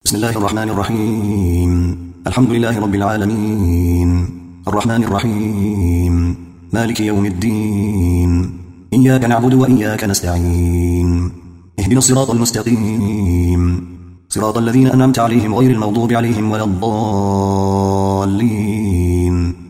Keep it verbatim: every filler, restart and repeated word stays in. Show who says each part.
Speaker 1: بسم الله الرحمن الرحيم. الحمد لله رب العالمين، الرحمن الرحيم، مالك يوم الدين، إياك نعبد وإياك نستعين، اهدنا الصراط المستقيم، صراط الذين أنعمت عليهم غير المغضوب عليهم ولا الضالين.